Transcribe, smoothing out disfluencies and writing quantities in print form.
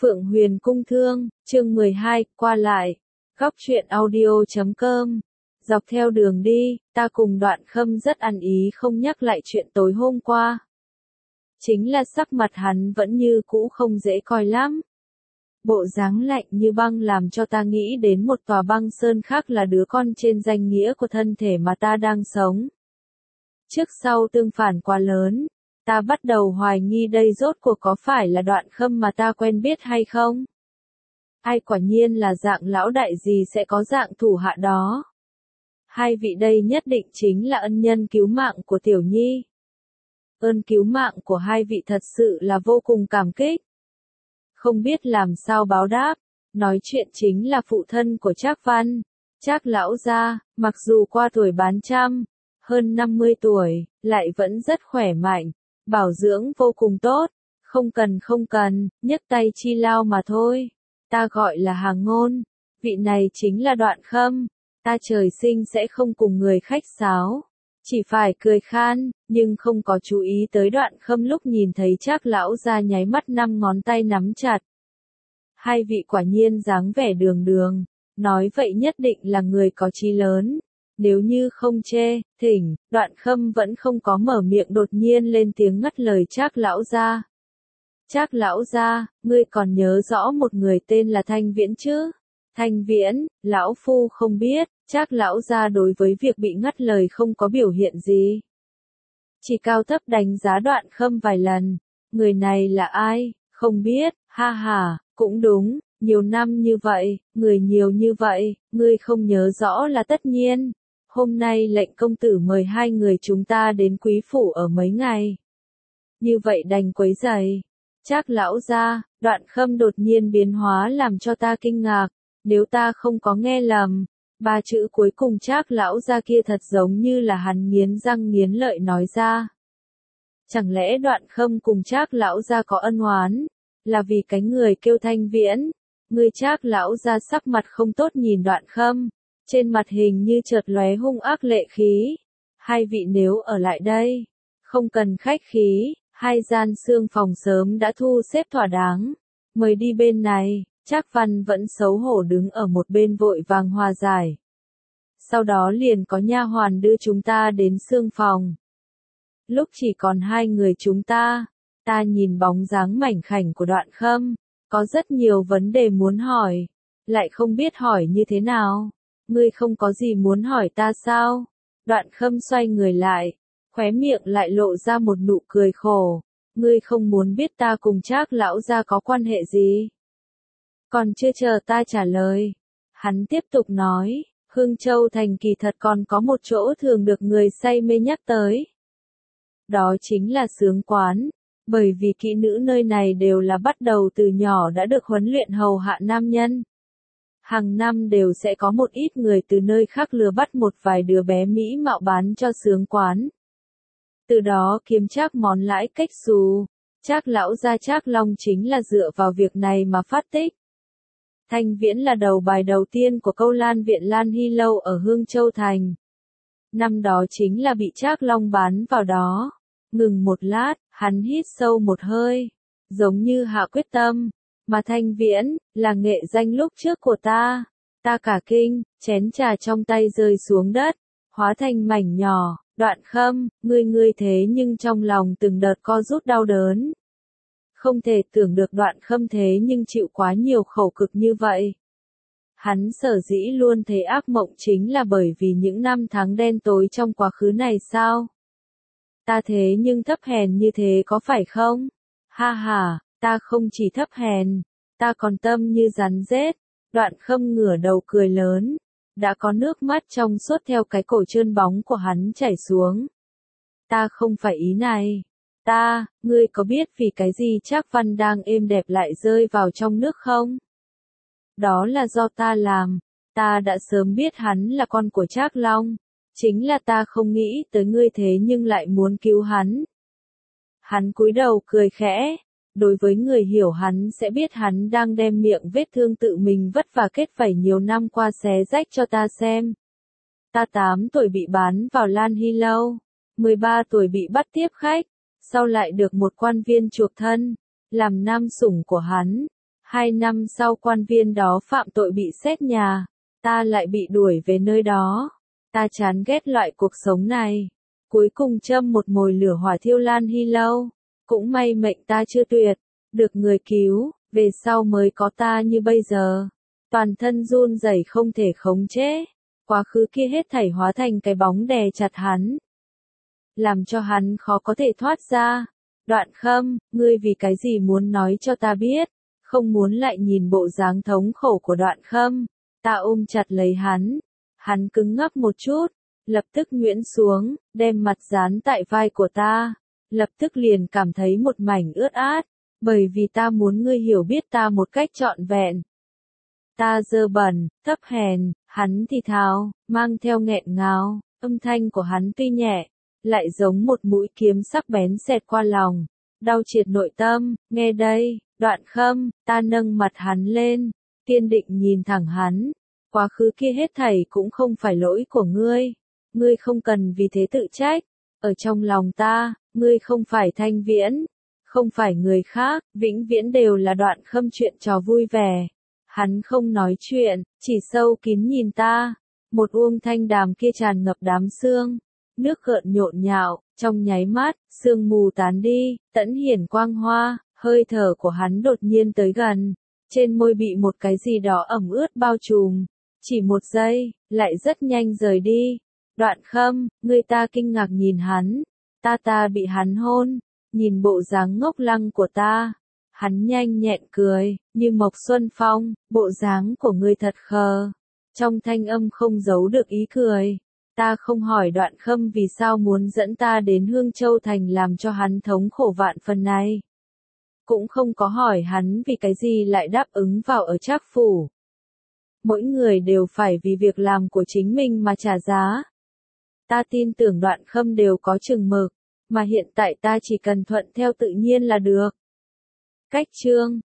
Phượng Huyền Cung Thương, chương 12, qua lại. Góc truyện audio.com. Dọc theo đường đi, ta cùng Đoạn Khâm rất ăn ý không nhắc lại chuyện tối hôm qua. Chính là sắc mặt hắn vẫn như cũ không dễ coi lắm. Bộ dáng lạnh như băng làm cho ta nghĩ đến một tòa băng sơn khác là đứa con trên danh nghĩa của thân thể mà ta đang sống. Trước sau tương phản quá lớn, ta bắt đầu hoài nghi đây rốt cuộc có phải là Đoạn Khâm mà ta quen biết hay không? Ai quả nhiên là dạng lão đại gì sẽ có dạng thủ hạ đó. Hai vị đây nhất định chính là ân nhân cứu mạng của Tiểu Nhi. Ơn cứu mạng của hai vị thật sự là vô cùng cảm kích. Không biết làm sao báo đáp, nói chuyện chính là phụ thân của Trác Văn, Trác lão gia, mặc dù qua tuổi bán trăm, hơn 50 tuổi, lại vẫn rất khỏe mạnh, bảo dưỡng vô cùng tốt, không cần, nhấc tay chi lao mà thôi. Ta gọi là Hàng Ngôn, vị này chính là Đoạn Khâm, ta trời sinh sẽ không cùng người khách sáo, chỉ phải cười khan, nhưng không có chú ý tới Đoạn Khâm lúc nhìn thấy Trác lão gia nháy mắt 5 ngón tay nắm chặt. Hai vị quả nhiên dáng vẻ đường đường, nói vậy nhất định là người có chí lớn. Nếu như không chê, thỉnh, Đoạn Khâm vẫn không có mở miệng đột nhiên lên tiếng ngắt lời Trác lão gia. Trác lão gia, ngươi còn nhớ rõ một người tên là Thanh Viễn chứ? Thanh Viễn, lão phu không biết. Trác lão gia đối với việc bị ngắt lời không có biểu hiện gì. Chỉ cao thấp đánh giá Đoạn Khâm vài lần. Người này là ai? Không biết, ha ha, cũng đúng, nhiều năm như vậy, người nhiều như vậy, ngươi không nhớ rõ là tất nhiên. Hôm nay lệnh công tử mời hai người chúng ta đến quý phủ ở mấy ngày. Như vậy đành quấy rầy. Trác lão gia, Đoạn Khâm đột nhiên biến hóa làm cho ta kinh ngạc, nếu ta không có nghe lầm, ba chữ cuối cùng Trác lão gia kia thật giống như là hắn nghiến răng nghiến lợi nói ra. Chẳng lẽ Đoạn Khâm cùng Trác lão gia có ân oán, là vì cái người kêu Thanh Viễn? Người Trác lão gia sắc mặt không tốt nhìn Đoạn Khâm, trên mặt hình như chợt lóe hung ác lệ khí. Hai vị nếu ở lại đây, không cần khách khí, hai gian xương phòng sớm đã thu xếp thỏa đáng, mời đi bên này. Trác Văn vẫn xấu hổ đứng ở một bên vội vàng hòa giải. Sau đó liền có nha hoàn đưa chúng ta đến xương phòng. Lúc chỉ còn hai người chúng ta nhìn bóng dáng mảnh khảnh của Đoạn Khâm, có rất nhiều vấn đề muốn hỏi, lại không biết hỏi như thế nào. Ngươi không có gì muốn hỏi ta sao? Đoạn Khâm xoay người lại, khóe miệng lại lộ ra một nụ cười khổ. Ngươi không muốn biết ta cùng Trác lão gia có quan hệ gì? Còn chưa chờ ta trả lời, hắn tiếp tục nói, Hương Châu thành kỳ thật còn có một chỗ thường được người say mê nhắc tới. Đó chính là Xướng Quán, bởi vì kỹ nữ nơi này đều là bắt đầu từ nhỏ đã được huấn luyện hầu hạ nam nhân. Hàng năm đều sẽ có một ít người từ nơi khác lừa bắt một vài đứa bé mỹ mạo bán cho Xướng Quán. Từ đó kiếm trác món lãi cách xù. Trác lão gia Trác Long chính là dựa vào việc này mà phát tích. Thanh Viễn là đầu bài đầu tiên của câu lan viện Lan Hy Lâu ở Hương Châu Thành. Năm đó chính là bị Trác Long bán vào đó. Ngừng một lát, hắn hít sâu một hơi, giống như hạ quyết tâm. Mà Thanh Viễn, là nghệ danh lúc trước của ta. Ta cả kinh, chén trà trong tay rơi xuống đất, hóa thành mảnh nhỏ. Đoạn Khâm, ngươi thế nhưng trong lòng từng đợt co rút đau đớn. Không thể tưởng được Đoạn Khâm thế nhưng chịu quá nhiều khổ cực như vậy. Hắn sở dĩ luôn thấy ác mộng chính là bởi vì những năm tháng đen tối trong quá khứ này sao? Ta thế nhưng thấp hèn như thế có phải không? Ha ha, ta không chỉ thấp hèn, ta còn tâm như rắn rết. Đoạn Khâm ngửa đầu cười lớn, đã có nước mắt trong suốt theo cái cổ trơn bóng của hắn chảy xuống. Ta không phải ý này. Ngươi có biết vì cái gì Trác Văn đang êm đẹp lại rơi vào trong nước không? Đó là do ta làm, ta đã sớm biết hắn là con của Trác Long, chính là ta không nghĩ tới ngươi thế nhưng lại muốn cứu hắn. Hắn cúi đầu cười khẽ, đối với người hiểu hắn sẽ biết hắn đang đem miệng vết thương tự mình vất vả kết vảy nhiều năm qua xé rách cho ta xem. Ta 8 tuổi bị bán vào Lan Hy Lâu, 13 tuổi bị bắt tiếp khách, sau lại được một quan viên chuộc thân, làm nam sủng của hắn. 2 năm sau quan viên đó phạm tội bị xét nhà, ta lại bị đuổi về nơi đó. Ta chán ghét loại cuộc sống này. Cuối cùng châm một mồi lửa hỏa thiêu Lan Hy lâu. Cũng may mệnh ta chưa tuyệt, được người cứu, về sau mới có ta như bây giờ. Toàn thân run rẩy không thể khống chế. Quá khứ kia hết thảy hóa thành cái bóng đè chặt hắn, làm cho hắn khó có thể thoát ra. Đoạn Khâm, ngươi vì cái gì muốn nói cho ta biết? Không muốn lại nhìn bộ dáng thống khổ của Đoạn Khâm. Ta ôm chặt lấy hắn. Hắn cứng ngắc một chút, lập tức nhuyễn xuống, đem mặt dán tại vai của ta. Lập tức liền cảm thấy một mảnh ướt át, bởi vì ta muốn ngươi hiểu biết ta một cách trọn vẹn. Ta dơ bẩn, thấp hèn, hắn thì thào, mang theo nghẹn ngào, âm thanh của hắn tuy nhẹ, lại giống một mũi kiếm sắc bén xẹt qua lòng, đau triệt nội tâm. Nghe đây, Đoạn Khâm, ta nâng mặt hắn lên, kiên định nhìn thẳng hắn. Quá khứ kia hết thảy cũng không phải lỗi của ngươi. Ngươi không cần vì thế tự trách. Ở trong lòng ta, ngươi không phải Thanh Viễn, không phải người khác, vĩnh viễn đều là Đoạn Khâm chuyện trò vui vẻ. Hắn không nói chuyện, chỉ sâu kín nhìn ta. Một uông thanh đàm kia tràn ngập đám sương, nước gợn nhộn nhạo, trong nháy mắt, sương mù tán đi, tẫn hiển quang hoa, hơi thở của hắn đột nhiên tới gần. Trên môi bị một cái gì đó ẩm ướt bao trùm. Chỉ một giây, lại rất nhanh rời đi. Đoạn Khâm, người ta kinh ngạc nhìn hắn. Ta bị hắn hôn. Nhìn bộ dáng ngốc lăng của ta. Hắn nhanh nhẹn cười, như Mộc Xuân Phong, bộ dáng của ngươi thật khờ. Trong thanh âm không giấu được ý cười. Ta không hỏi Đoạn Khâm vì sao muốn dẫn ta đến Hương Châu Thành làm cho hắn thống khổ vạn phần này. Cũng không có hỏi hắn vì cái gì lại đáp ứng vào ở Trác phủ. Mỗi người đều phải vì việc làm của chính mình mà trả giá. Ta tin tưởng Đoạn Khâm đều có chừng mực, mà hiện tại ta chỉ cần thuận theo tự nhiên là được. Cách chương